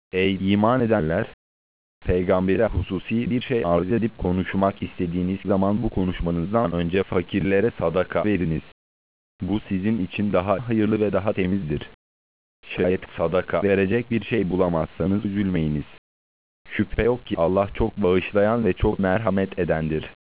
Ey iman edenler! Peygambere hususi bir şey arz edip konuşmak istediğiniz zaman bu konuşmanızdan önce fakirlere sadaka veriniz. Bu sizin için daha hayırlı ve daha temizdir. Şayet sadaka verecek bir şey bulamazsanız üzülmeyiniz. Şüphe yok ki Allah çok bağışlayan ve çok merhamet edendir.